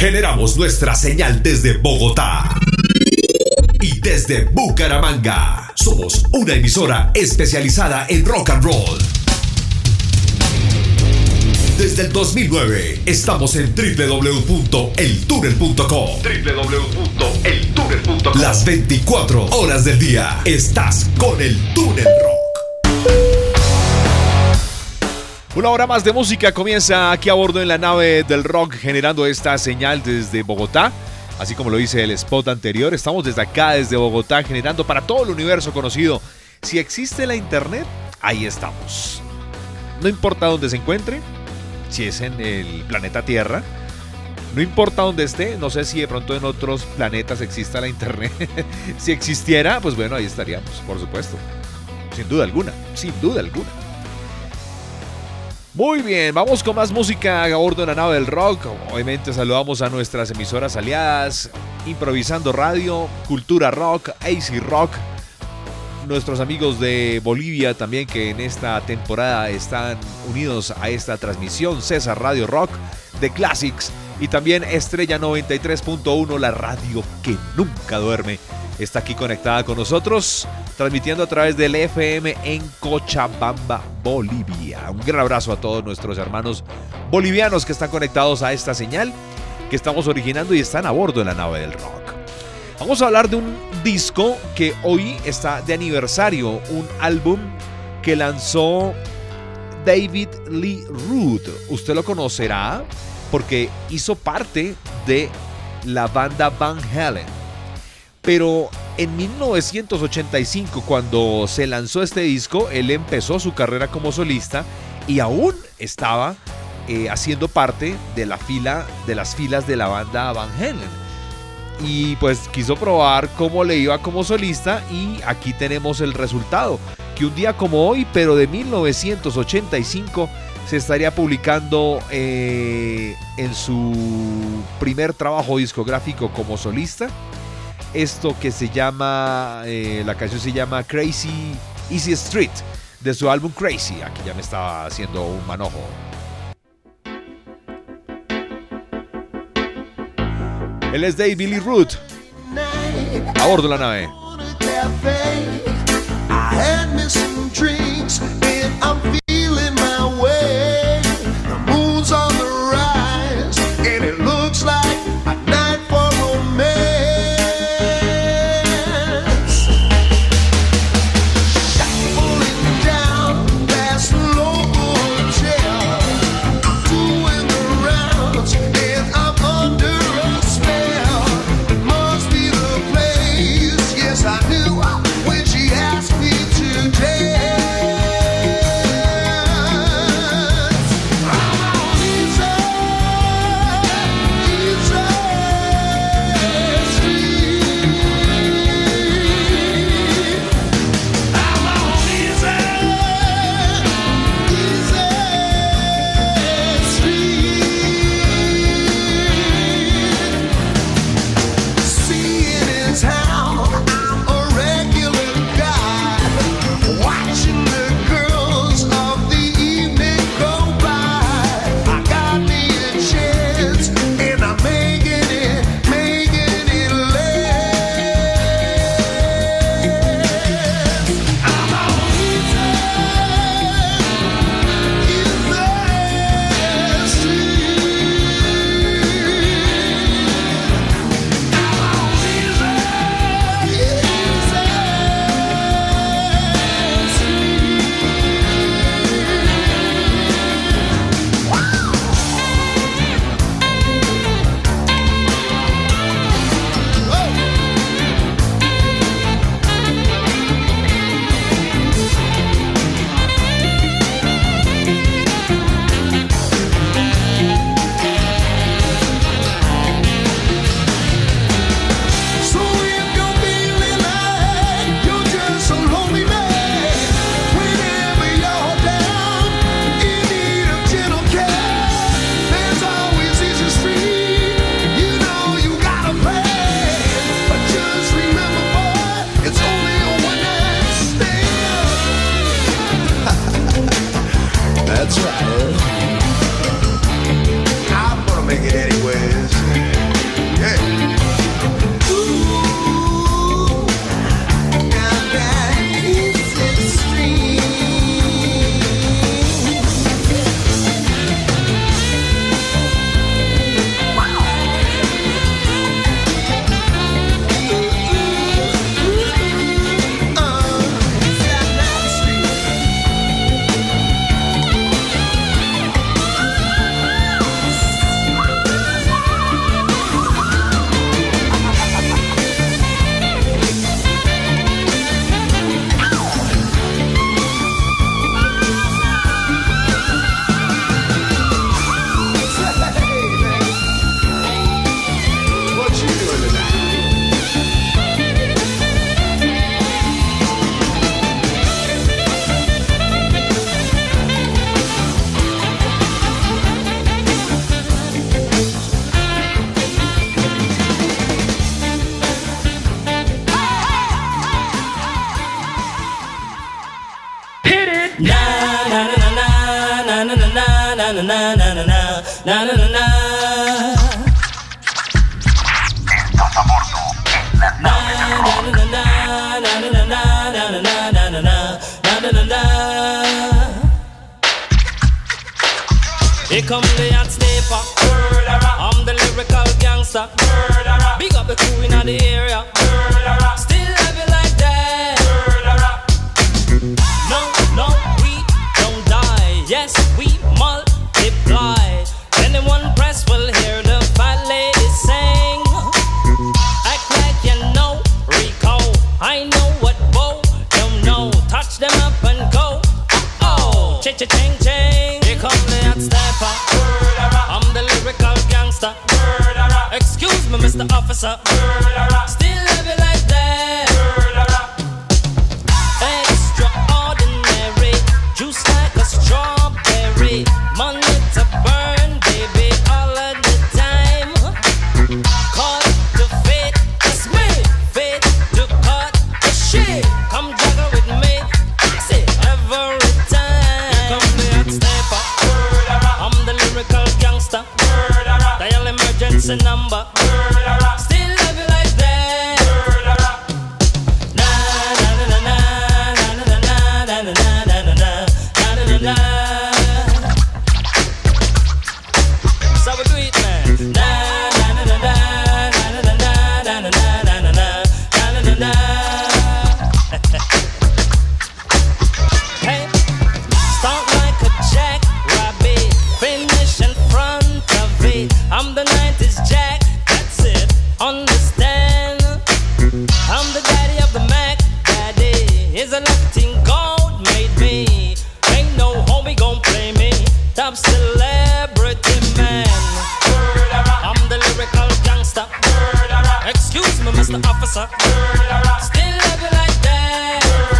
Generamos nuestra señal desde Bogotá y desde Bucaramanga. Somos una emisora especializada en rock and roll. Desde el 2009 estamos en www.eltunnel.com. www.eltunnel.com. Las 24 horas del día estás con el Túnel Rock. Una hora más de música comienza aquí a bordo en la nave del rock, generando esta señal desde Bogotá. Así como lo dice el spot anterior, estamos desde acá, desde Bogotá, generando para todo el universo conocido. Si existe la internet, ahí estamos. No importa dónde se encuentre, si es en el planeta Tierra, no importa dónde esté, no sé si de pronto en otros planetas exista la internet. Si existiera, pues bueno, ahí estaríamos, por supuesto. Sin duda alguna, sin duda alguna. Muy bien, vamos con más música a bordo de la nave del rock. Obviamente saludamos a nuestras emisoras aliadas, Improvisando Radio, Cultura Rock, AC Rock, nuestros amigos de Bolivia también que en esta temporada están unidos a esta transmisión, César Radio Rock, The Classics y también Estrella 93.1, la radio que nunca duerme. Está aquí conectada con nosotros, transmitiendo a través del FM en Cochabamba, Bolivia. Un gran abrazo a todos nuestros hermanos bolivianos que están conectados a esta señal que estamos originando y están a bordo de la nave del rock. Vamos a hablar de un disco que hoy está de aniversario, un álbum que lanzó David Lee Roth. Usted lo conocerá porque hizo parte de la banda Van Halen. Pero en 1985, cuando se lanzó este disco, él empezó su carrera como solista y aún estaba haciendo parte de las filas de la banda Van Halen. Y pues quiso probar cómo le iba como solista y aquí tenemos el resultado, que un día como hoy, pero de 1985, se estaría publicando en su primer trabajo discográfico como solista. Esto que se llama, la canción se llama Crazy Easy Street, de su álbum Crazy. Aquí ya me estaba haciendo un manojo. Él es David Lee Roth, a bordo de la nave. When she asked me today na na na na. Estás a bordo en la nave del rock. Here come the hot stepper. I'm the lyrical gangster. Big up the crew in the area. Still love you like that. No, no, we don't die. Yes, we multiply. Anyone press will hear the fat lady sing. Act like you know Rico. I know what Bo don't know. Touch them up and go. Oh, cha-cha-ching-ching. Here come the hot stepper. I'm the lyrical gangster. Excuse me, Mr. Officer. Still love you like that. Extraordinary. Juice like a strawberry. Money to burn, baby, all of the time. Cut to fit, that's me. Fit to cut the shit. Come juggle with me. Fix it every time. Here come the hot stepper. I'm the lyrical gangster. Dial emergency number. Still love you like that. Na na na na na na na na na na na na na na. So we do it, man. Na na na na na na na na na na na na na na. Hey, start like a jackrabbit, finish in front of it. I'm the 90s Jack, that's it. Understand? I'm the daddy of the Mac. Daddy is a Latin gold made me. Ain't no homie gon' play me. Top celebrity man. I'm the lyrical gangster. Excuse me, Mr. Officer. Still love you like that.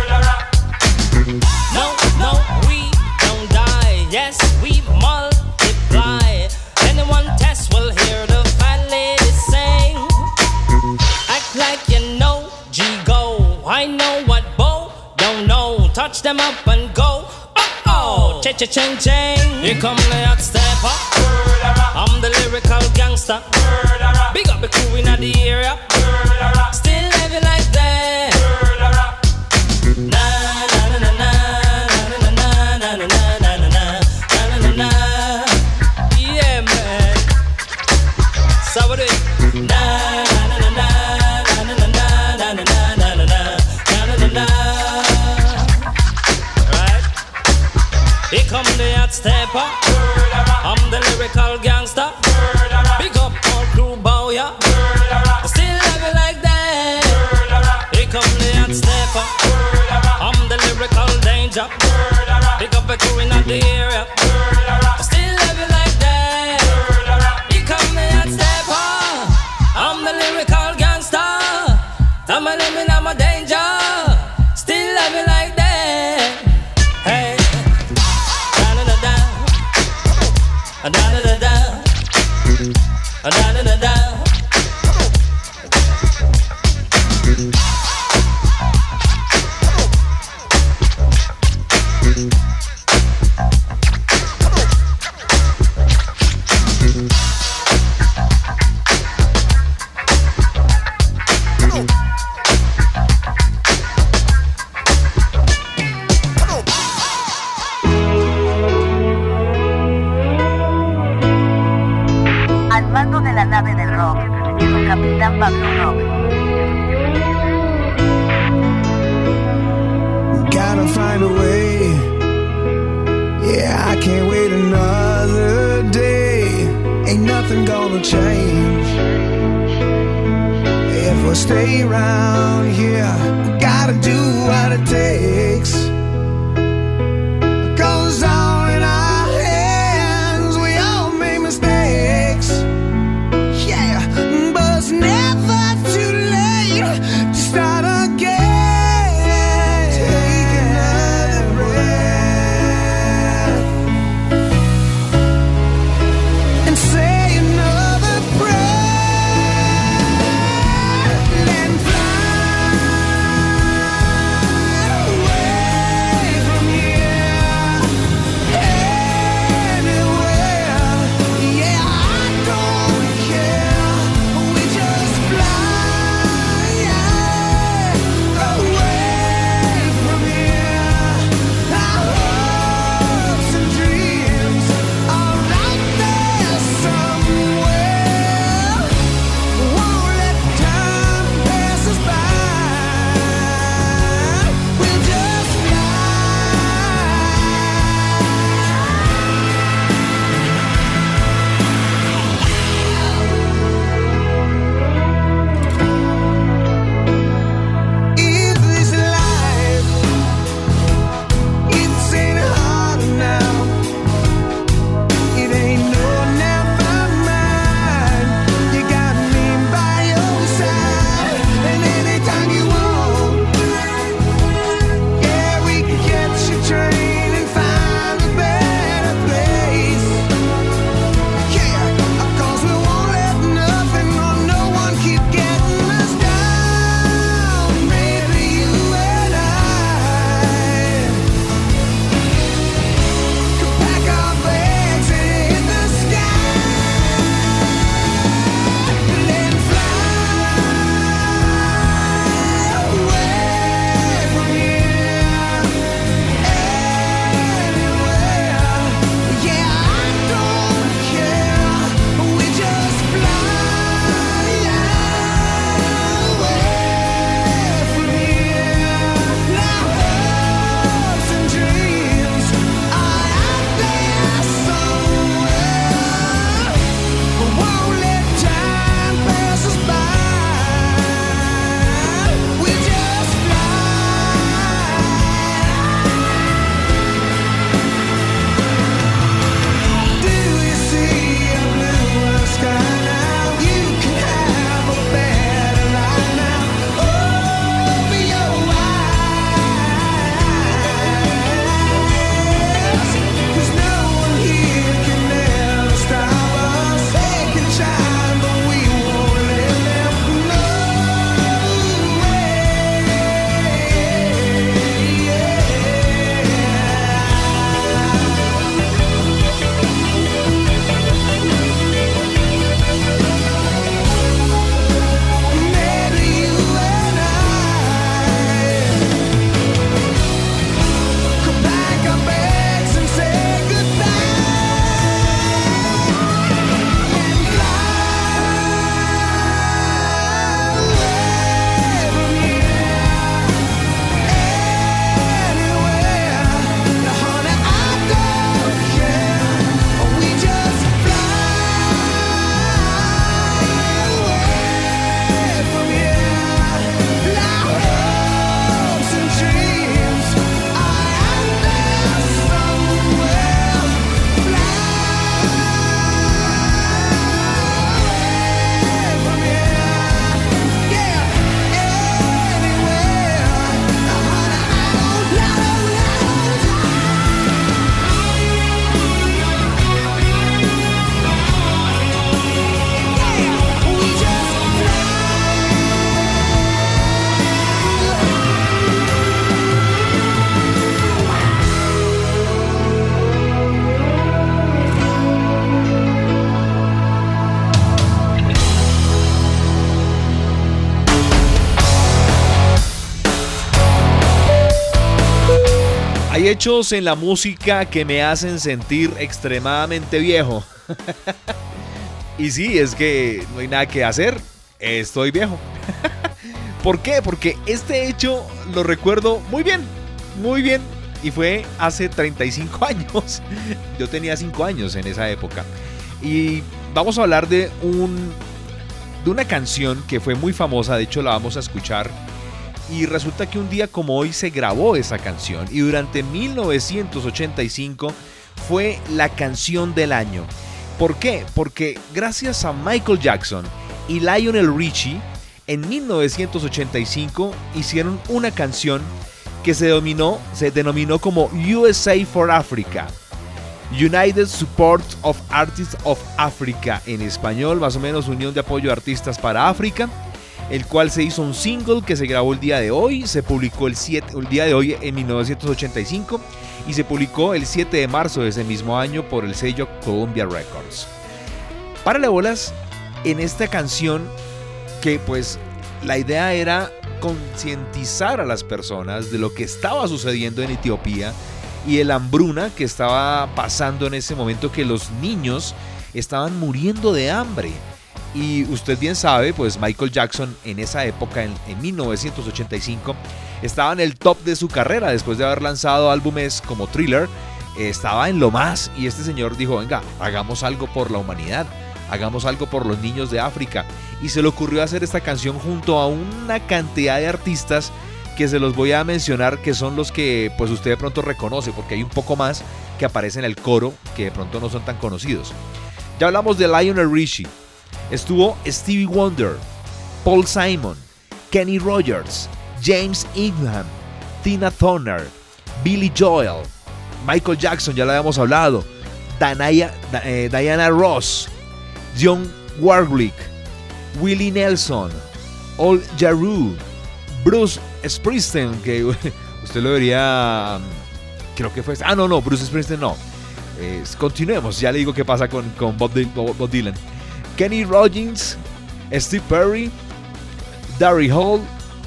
No, no, we don't die. Yes, we multiply. Anyone test will hear the fat lady sing. Act like you know G-Go. I know what Bo don't know. Touch them up and go. Oh, cha-cha-ching-ching. Here come the hot stepper. I'm the lyrical gangster. Big up the crew in the area. Still love you like that. Na na na na na na na na na na na na na. Yeah, man. So what do it? Na na na na na na na na na na na na na. Right? Here come the hot stepper. I'm the lyrical gangster. Big up all crew bow ya. Still love you like that. Here come the hot stepper. I'm the lyrical danger. Big up the crew in the area. Still love you like that. Here come the hot stepper. I'm the lyrical gangster. I'm a living, I'm a danger. Still love you like that. Hey, da da da da, da da da da, da da da da. Al mando de la nave del rock, su capitán Pablo Rock. Gotta find a way. Yeah, I can't wait another day. Ain't nothing gonna change. If we stay around here, we gotta do what it takes. 'Cause all in our hands, we all make mistakes. Yeah, but it's never too late to start again. Take another breath and say another prayer and fly away. Hay hechos en la música que me hacen sentir extremadamente viejo. Y sí, es que no hay nada que hacer. Estoy viejo. ¿Por qué? Porque este hecho lo recuerdo muy bien. Muy bien. Y fue hace 35 años. Yo tenía 5 años en esa época. Y vamos a hablar de una canción que fue muy famosa. De hecho, la vamos a escuchar. Y resulta que un día como hoy se grabó esa canción. Y durante 1985 fue la canción del año. ¿Por qué? Porque gracias a Michael Jackson y Lionel Richie, en 1985 hicieron una canción que se denominó como USA for Africa. United Support of Artists of Africa, en español, más o menos Unión de Apoyo de Artistas para África, el cual se hizo un single que se grabó el día de hoy, se publicó el día de hoy en 1985 y se publicó el 7 de marzo de ese mismo año por el sello Columbia Records. Párale bolas en esta canción que pues la idea era concientizar a las personas de lo que estaba sucediendo en Etiopía y de la hambruna que estaba pasando en ese momento, que los niños estaban muriendo de hambre. Y usted bien sabe, pues Michael Jackson en esa época, en 1985, estaba en el top de su carrera después de haber lanzado álbumes como Thriller. Estaba en lo más y este señor dijo, venga, hagamos algo por la humanidad, hagamos algo por los niños de África. Y se le ocurrió hacer esta canción junto a una cantidad de artistas que se los voy a mencionar, que son los que pues usted de pronto reconoce, porque hay un poco más que aparecen en el coro que de pronto no son tan conocidos. Ya hablamos de Lionel Richie. Estuvo Stevie Wonder, Paul Simon, Kenny Rogers, James Ingram, Tina Turner, Billy Joel, Michael Jackson, ya lo habíamos hablado, Diana Ross, John Warwick, Willie Nelson, Al Jarreau, Bruce Springsteen, que usted lo vería, creo que fue... Bruce Springsteen no. Continuemos, ya le digo qué pasa con Bob Dylan. Kenny Rogers, Steve Perry, Darryl Hall,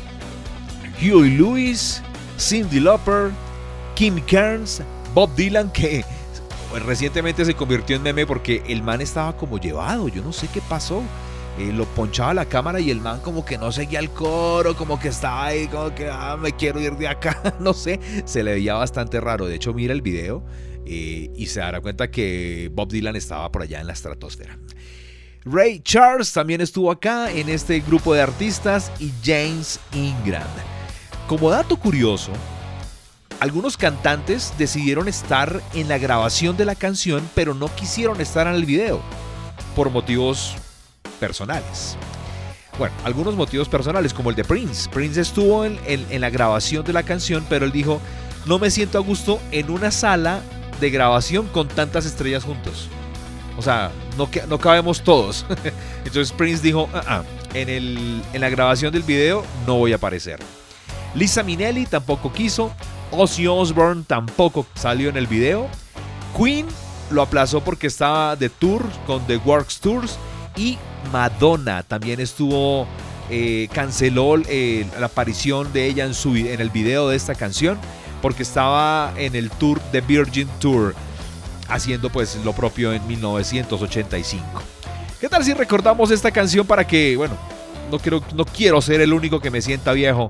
Huey Lewis, Cyndi Lauper, Kim Carnes, Bob Dylan, que recientemente se convirtió en meme porque el man estaba como llevado, yo no sé qué pasó. Lo ponchaba la cámara y el man como que no seguía el coro, como que estaba ahí, como que me quiero ir de acá, no sé, se le veía bastante raro. De hecho, mira el video y se dará cuenta que Bob Dylan estaba por allá en la estratosfera. Ray Charles también estuvo acá en este grupo de artistas y James Ingram. Como dato curioso, algunos cantantes decidieron estar en la grabación de la canción, pero no quisieron estar en el video por motivos personales. Bueno, algunos motivos personales, como el de Prince. Prince estuvo en la grabación de la canción, pero él dijo, no me siento a gusto en una sala de grabación con tantas estrellas juntos. O sea, no cabemos todos. Entonces Prince dijo, en la grabación del video no voy a aparecer. Liza Minnelli tampoco quiso. Ozzy Osbourne tampoco salió en el video. Queen lo aplazó porque estaba de tour con The Works Tours. Y Madonna también estuvo, canceló la aparición de ella en el video de esta canción porque estaba en el tour de Virgin Tour, haciendo pues lo propio en 1985. ¿Qué tal si recordamos esta canción para que, bueno, no quiero ser el único que me sienta viejo?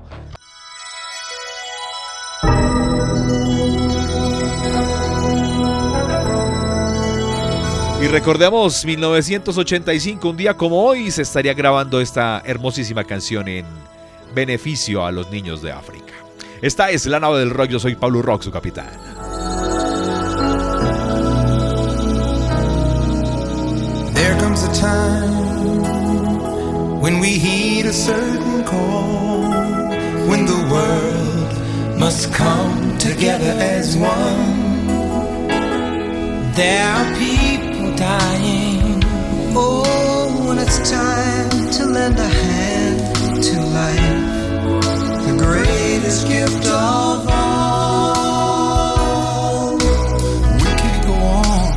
Y recordemos 1985, un día como hoy se estaría grabando esta hermosísima canción en beneficio a los niños de África. Esta es La Nave del Rock, yo soy Pablo Rock, su capitán. There comes a time when we heed a certain call, when the world must come together as one. There are people dying. Oh, when it's time to lend a hand to life, the greatest gift of all. We can't go on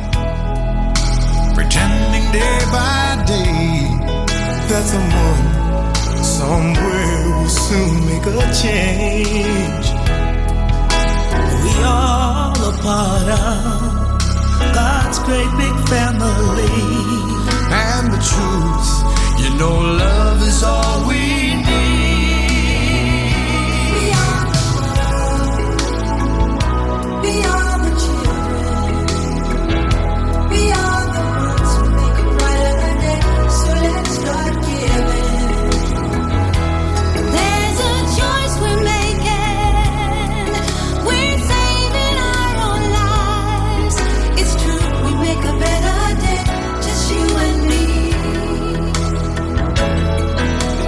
pretending day by day that someone somewhere will soon make a change. We all a part of God's great big family. And the truth, you know, love is all we need. We are the children. We are the ones who make a brighter day. So let's start giving. There's a choice we're making. We're saving our own lives. It's true, we make a better day. Just you and me.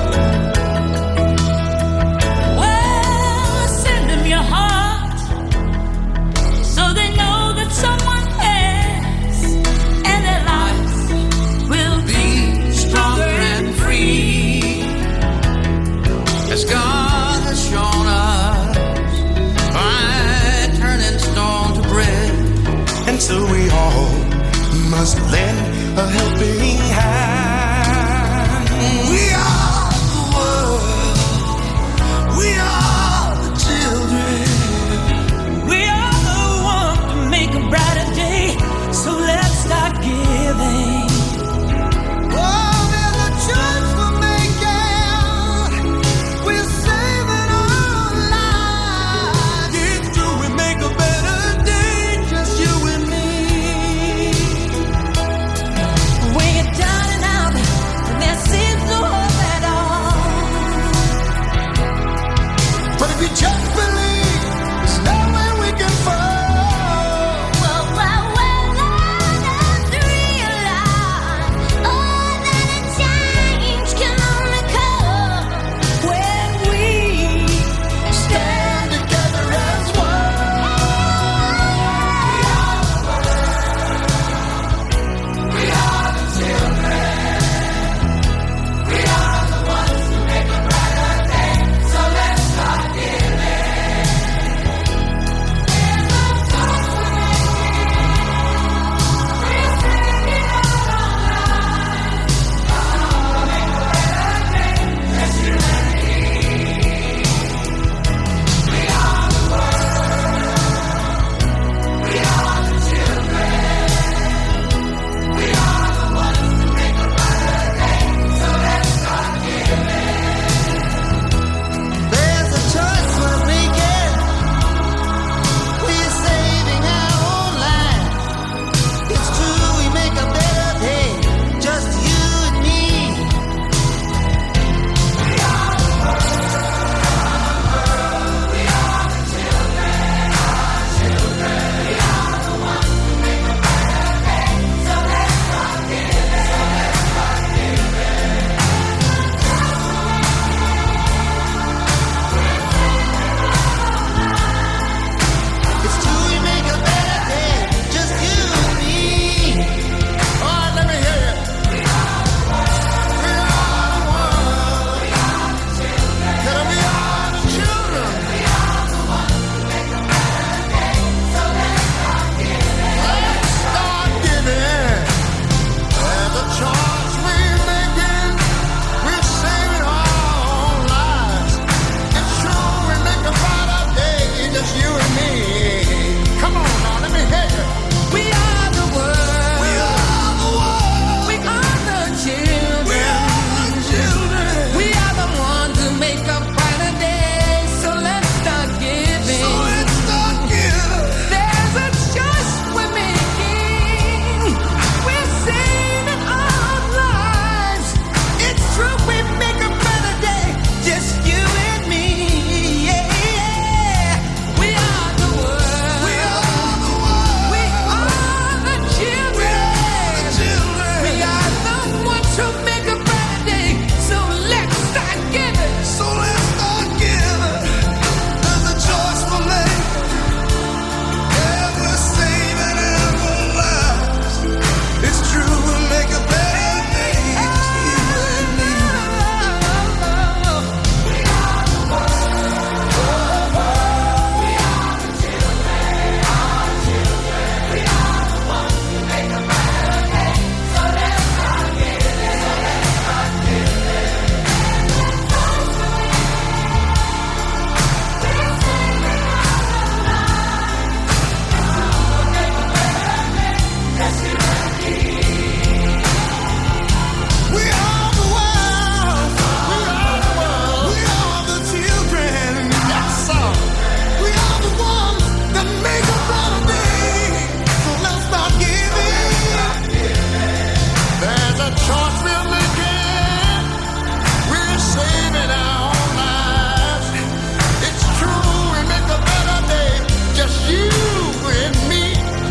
the choice we're making, we're saving our own lives. It's true, we make a better day, just you and me.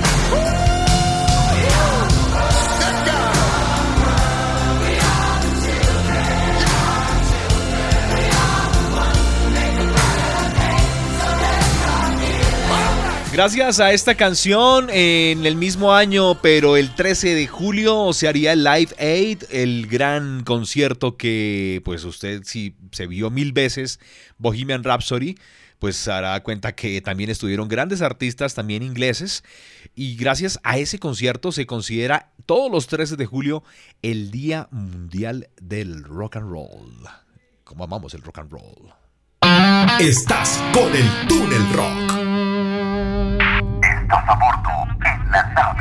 Good God. Gracias a esta canción, en el mismo año, pero el 13 de julio, se haría el Live Aid, el gran concierto que, pues usted si se vio 1000 veces, Bohemian Rhapsody, pues se dará cuenta que también estuvieron grandes artistas, también ingleses, y gracias a ese concierto se considera todos los 13 de julio el Día Mundial del Rock and Roll. ¿Cómo amamos el rock and roll? Estás con el Túnel Rock. Estás a bordo en la nave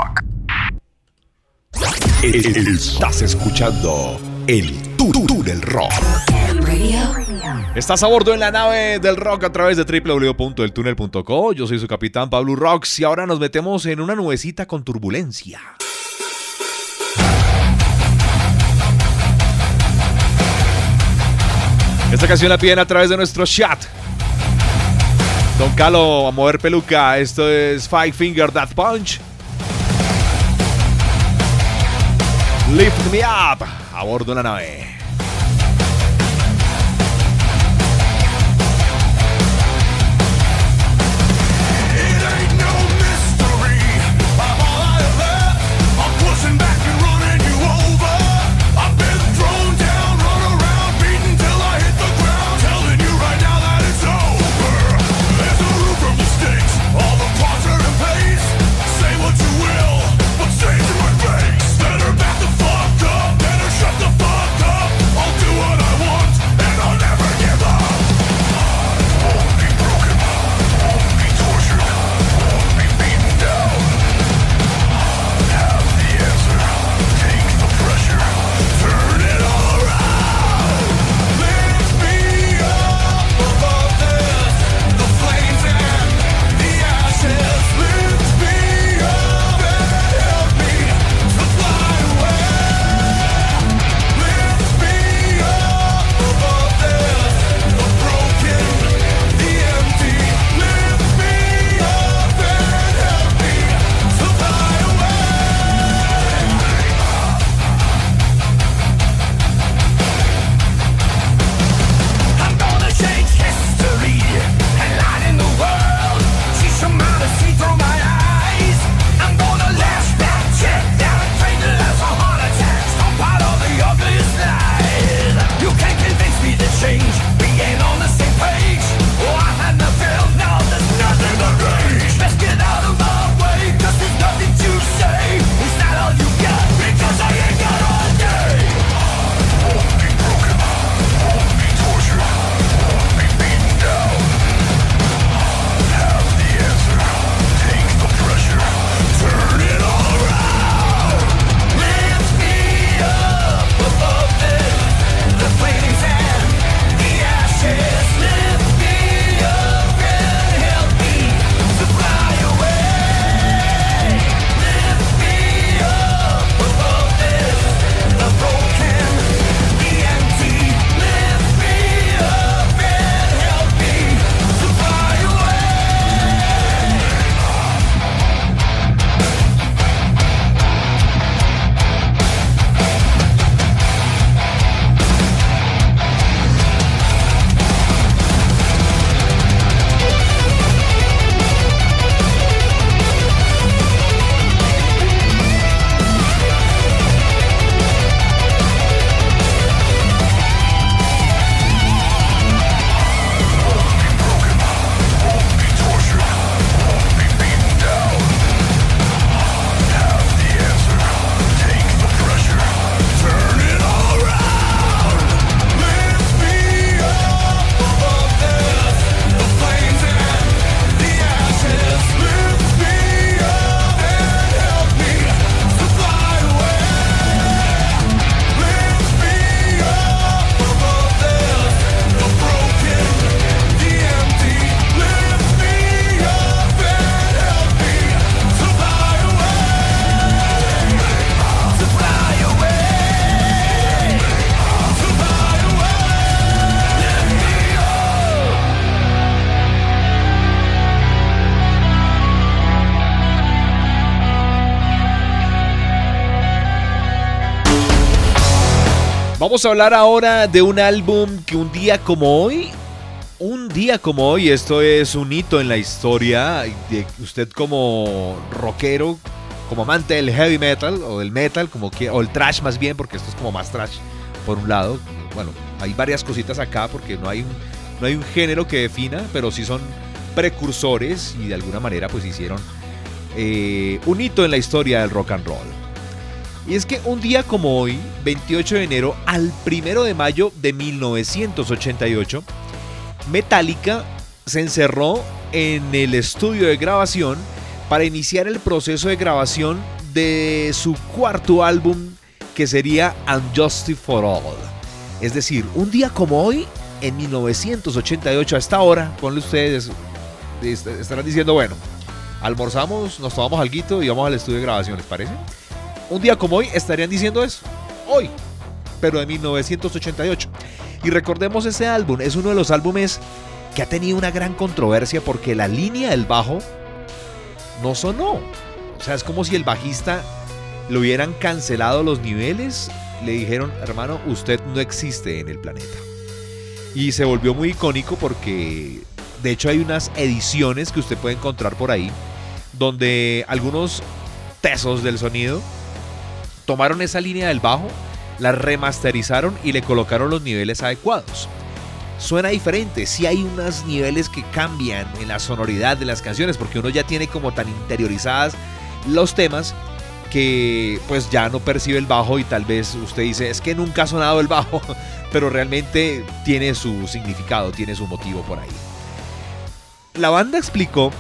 del rock. Estás escuchando el Túnel Rock. Estás a bordo en la nave del rock a través de www.eltunel.co. Yo soy su capitán Pablo Rox y ahora nos metemos en una nubecita con turbulencia. Esta canción la piden a través de nuestro chat. Don Calo, a mover peluca. Esto es Five Finger Death Punch. Lift Me Up, a bordo de la nave. Shut the fuck up. Vamos a hablar ahora de un álbum que un día como hoy, esto es un hito en la historia de usted como rockero, como amante del heavy metal o del metal, o el thrash más bien, porque esto es como más thrash por un lado. Bueno, hay varias cositas acá porque no hay un género que defina, pero sí son precursores y de alguna manera pues hicieron un hito en la historia del rock and roll. Y es que un día como hoy, 28 de enero al 1 de mayo de 1988, Metallica se encerró en el estudio de grabación para iniciar el proceso de grabación de su cuarto álbum, que sería Unjustice for All. Es decir, un día como hoy, en 1988, a esta hora, ponle ustedes, estarán diciendo, bueno, almorzamos, nos tomamos alguito y vamos al estudio de grabación, ¿les parece? Un día como hoy estarían diciendo eso, hoy, pero de 1988. Y recordemos, ese álbum es uno de los álbumes que ha tenido una gran controversia porque la línea del bajo no sonó. O sea, es como si el bajista le hubieran cancelado los niveles, le dijeron, hermano, usted no existe en el planeta. Y se volvió muy icónico porque, de hecho, hay unas ediciones que usted puede encontrar por ahí, donde algunos tesos del sonido tomaron esa línea del bajo, la remasterizaron y le colocaron los niveles adecuados. Suena diferente, sí hay unos niveles que cambian en la sonoridad de las canciones, porque uno ya tiene como tan interiorizadas los temas que pues ya no percibe el bajo y tal vez usted dice, es que nunca ha sonado el bajo, pero realmente tiene su significado, tiene su motivo por ahí. La banda explicó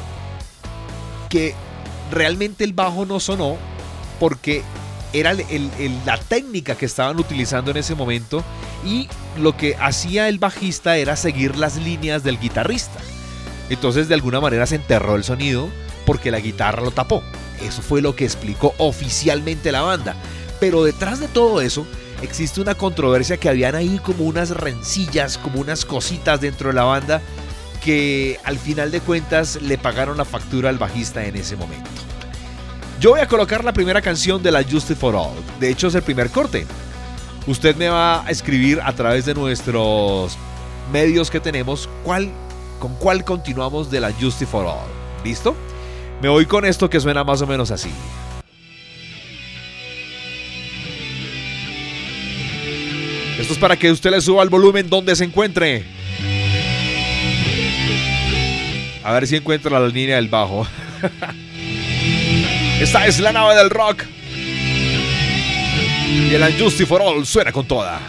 que realmente el bajo no sonó porque era la técnica que estaban utilizando en ese momento, y lo que hacía el bajista era seguir las líneas del guitarrista. Entonces de alguna manera se enterró el sonido porque la guitarra lo tapó. Eso fue lo que explicó oficialmente la banda. Pero detrás de todo eso existe una controversia, que habían ahí como unas rencillas, como unas cositas dentro de la banda que al final de cuentas le pagaron la factura al bajista en ese momento. Yo voy a colocar la primera canción de la Justice for All. De hecho, es el primer corte. Usted me va a escribir a través de nuestros medios que tenemos con cuál continuamos de la Justice for All. ¿Listo? Me voy con esto que suena más o menos así. Esto es para que usted le suba el volumen donde se encuentre. A ver si encuentra la línea del bajo. Esta es la nave del rock. Y el Unjustice for All suena con toda.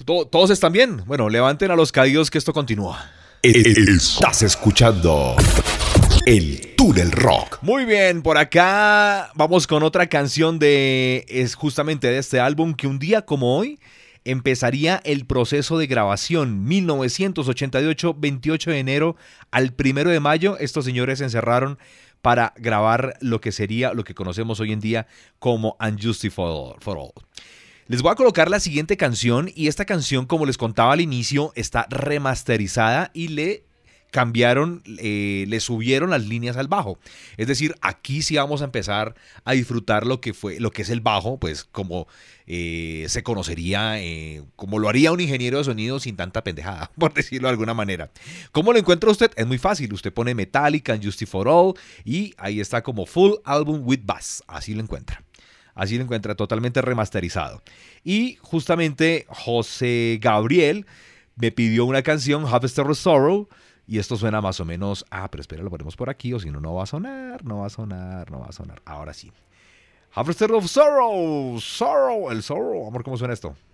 ¿Todos están bien? Bueno, levanten a los caídos que esto continúa. Estás escuchando el Túnel Rock. Muy bien, por acá vamos con otra canción es justamente de este álbum que un día como hoy empezaría el proceso de grabación. 1988, 28 de enero al 1 de mayo, estos señores se encerraron para grabar lo que sería lo que conocemos hoy en día como Unjustified for All. Les voy a colocar la siguiente canción y esta canción, como les contaba al inicio, está remasterizada y le cambiaron, le subieron las líneas al bajo. Es decir, aquí sí vamos a empezar a disfrutar lo que es el bajo, pues como se conocería, como lo haría un ingeniero de sonido sin tanta pendejada, por decirlo de alguna manera. ¿Cómo lo encuentra usted? Es muy fácil. Usted pone Metallica, Unjustified for All y ahí está como Full Album with Bass. Así lo encuentra. Así lo encuentra totalmente remasterizado. Y justamente José Gabriel me pidió una canción, Harvester of Sorrow, y esto suena más o menos... pero espera, lo ponemos por aquí, o si no, no va a sonar. Ahora sí. Harvester of Sorrow, el Sorrow. Amor, ¿cómo suena esto?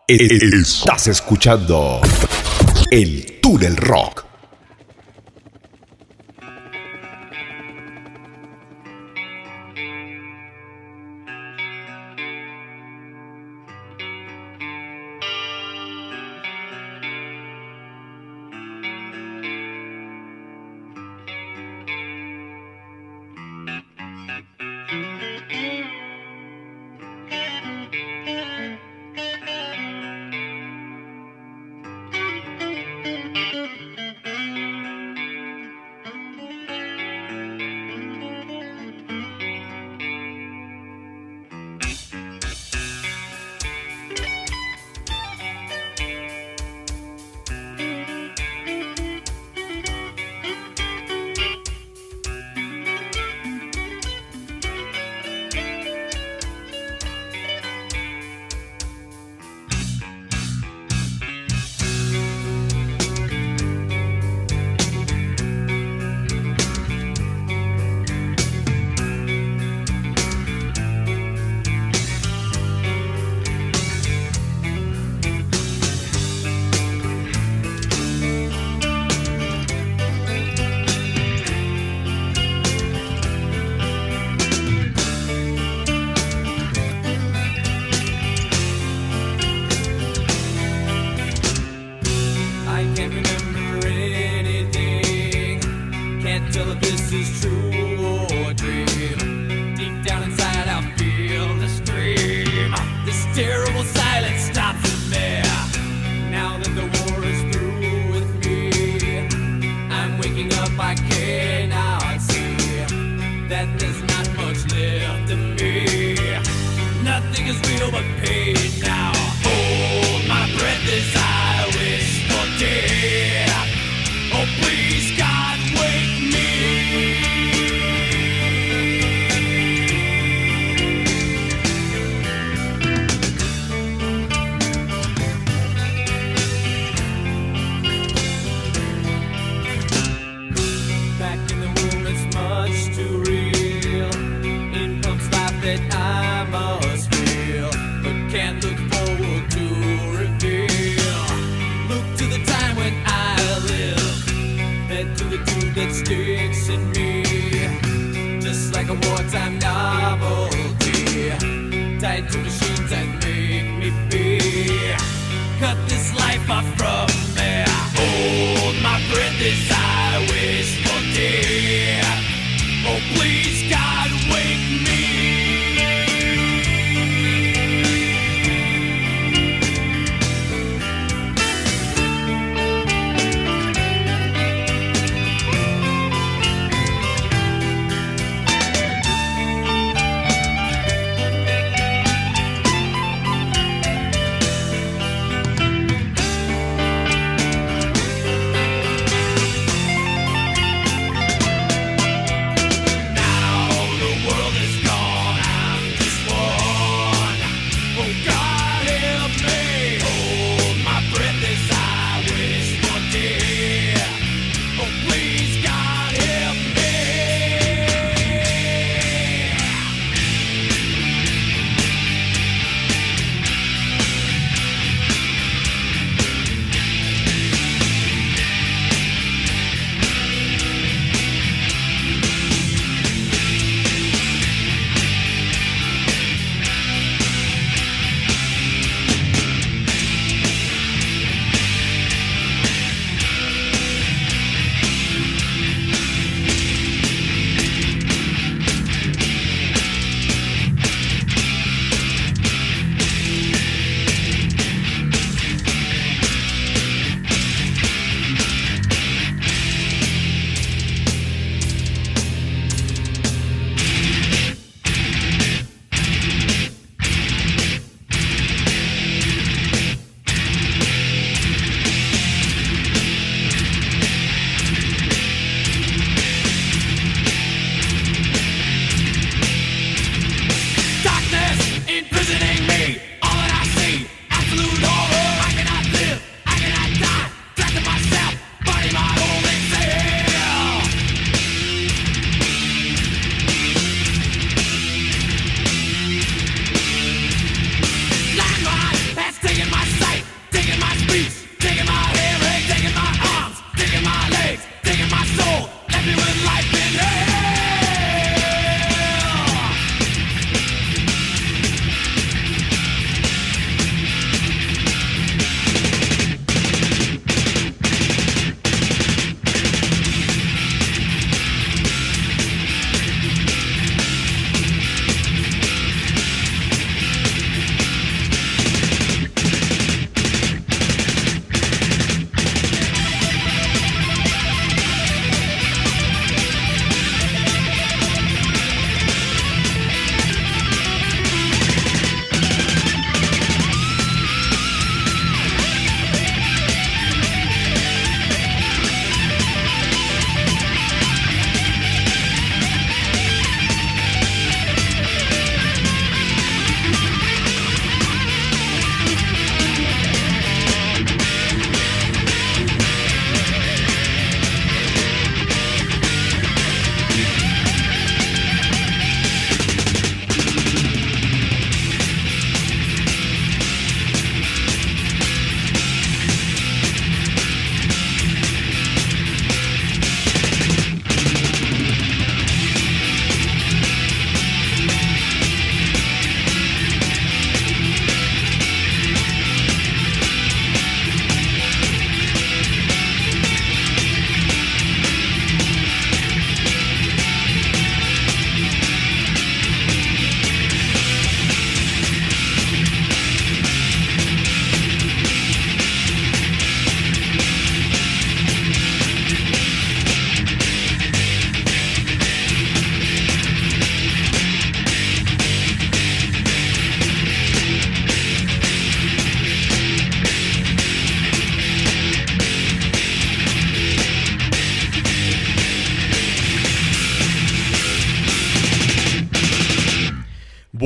Estás escuchando el Túnel Rock.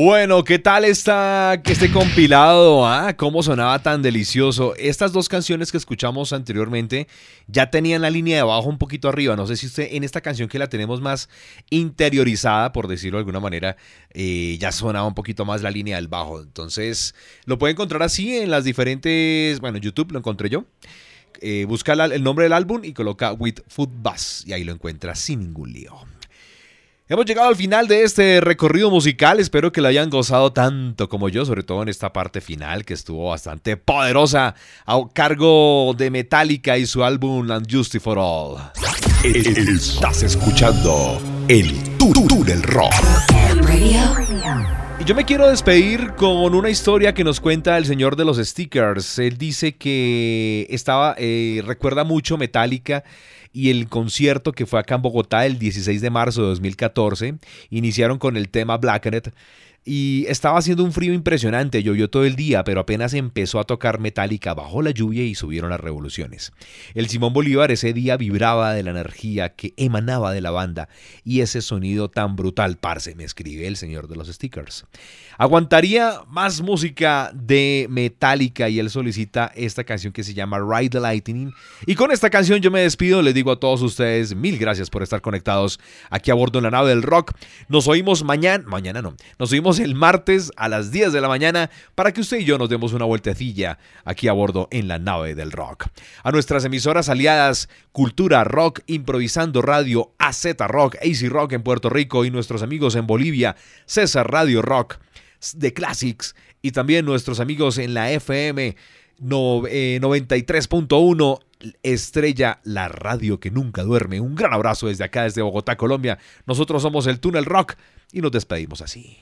Bueno, ¿qué tal este compilado? ¿Cómo sonaba tan delicioso? Estas dos canciones que escuchamos anteriormente ya tenían la línea de bajo un poquito arriba. No sé si usted en esta canción que la tenemos más interiorizada, por decirlo de alguna manera, ya sonaba un poquito más la línea del bajo. Entonces, lo puede encontrar así en las diferentes... Bueno, YouTube lo encontré yo. Busca el nombre del álbum y coloca With Foot Bass y ahí lo encuentra sin ningún lío. Hemos llegado al final de este recorrido musical, espero que lo hayan gozado tanto como yo, sobre todo en esta parte final que estuvo bastante poderosa a cargo de Metallica y su álbum Unjustice for All. Estás escuchando el Túnel Rock. Y yo me quiero despedir con una historia que nos cuenta el señor de los stickers. Él dice que recuerda mucho Metallica y el concierto que fue acá en Bogotá el 16 de marzo de 2014. Iniciaron con el tema Blackened y estaba haciendo un frío impresionante, llovió todo el día, pero apenas empezó a tocar Metallica bajó la lluvia y subieron las revoluciones. El Simón Bolívar ese día vibraba de la energía que emanaba de la banda y ese sonido tan brutal, parce, me escribe el señor de los stickers. Aguantaría más música de Metallica y él solicita esta canción que se llama Ride the Lightning. Y con esta canción yo me despido, les digo a todos ustedes mil gracias por estar conectados aquí a bordo en la nave del rock. Nos oímos nos oímos el martes a las 10 de la mañana para que usted y yo nos demos una vueltecilla aquí a bordo en la nave del rock. A nuestras emisoras aliadas Cultura Rock, Improvisando Radio, AZ Rock, AC Rock en Puerto Rico y nuestros amigos en Bolivia, César Radio Rock de Classics y también nuestros amigos en la FM 93.1 Estrella, la radio que nunca duerme. Un gran abrazo desde acá, desde Bogotá, Colombia. Nosotros somos el Túnel Rock y nos despedimos así.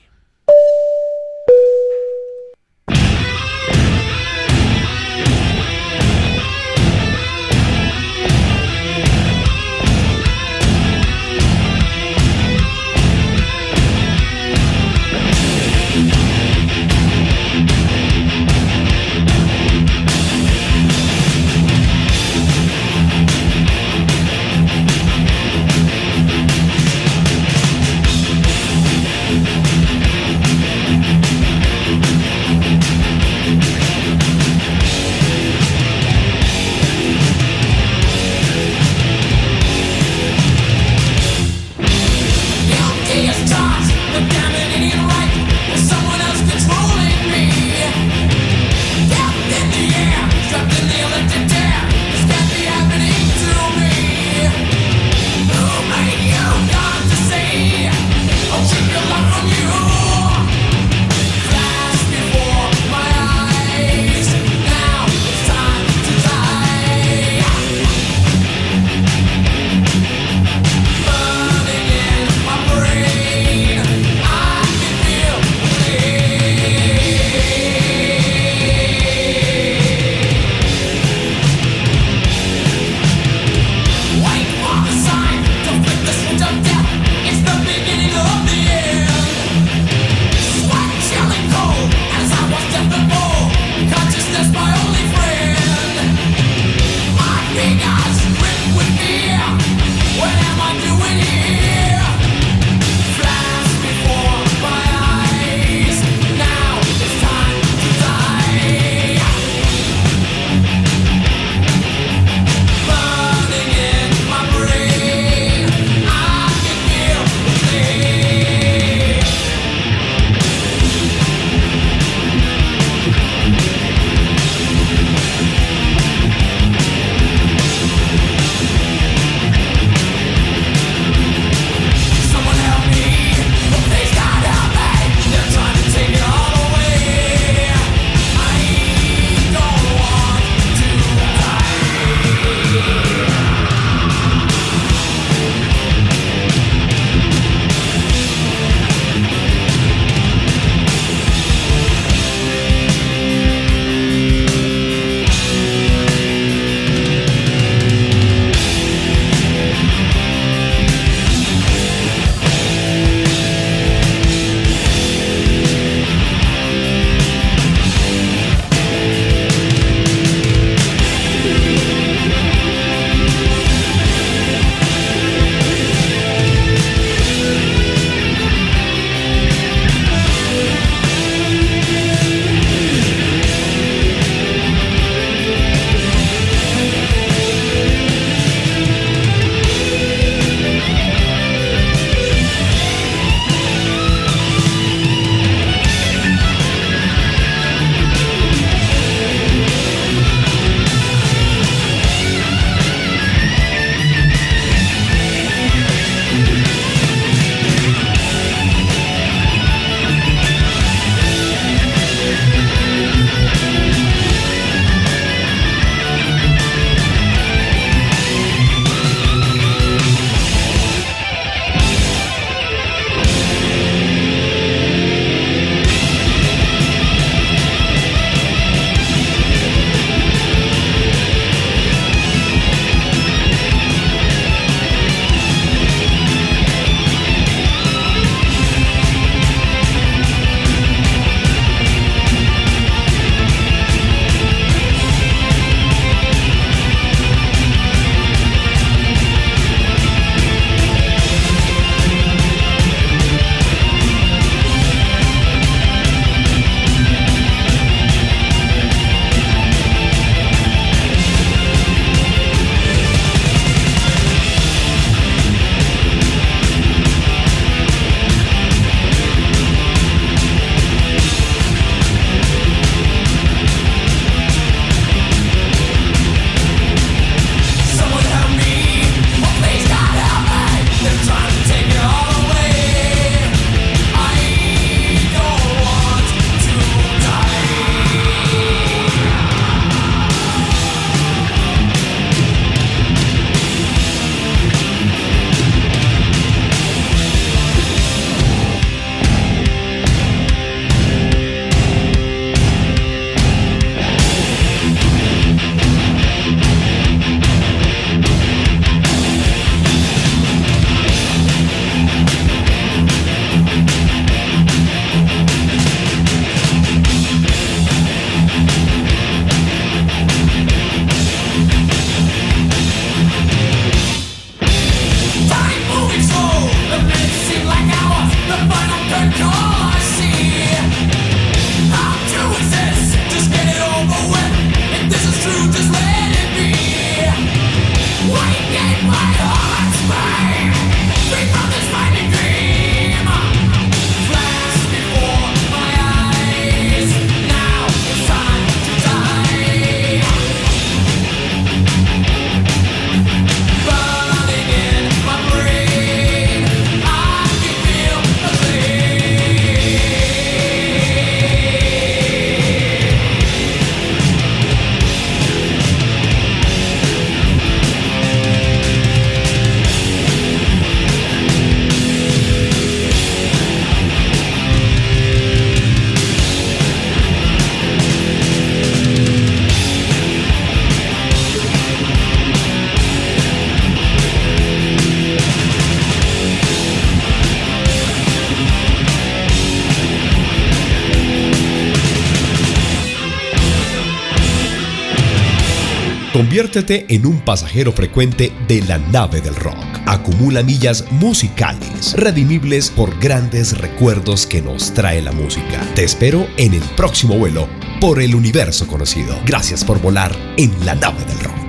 Conviértete en un pasajero frecuente de la nave del rock. Acumula millas musicales, redimibles por grandes recuerdos que nos trae la música. Te espero en el próximo vuelo por el universo conocido. Gracias por volar en la nave del rock.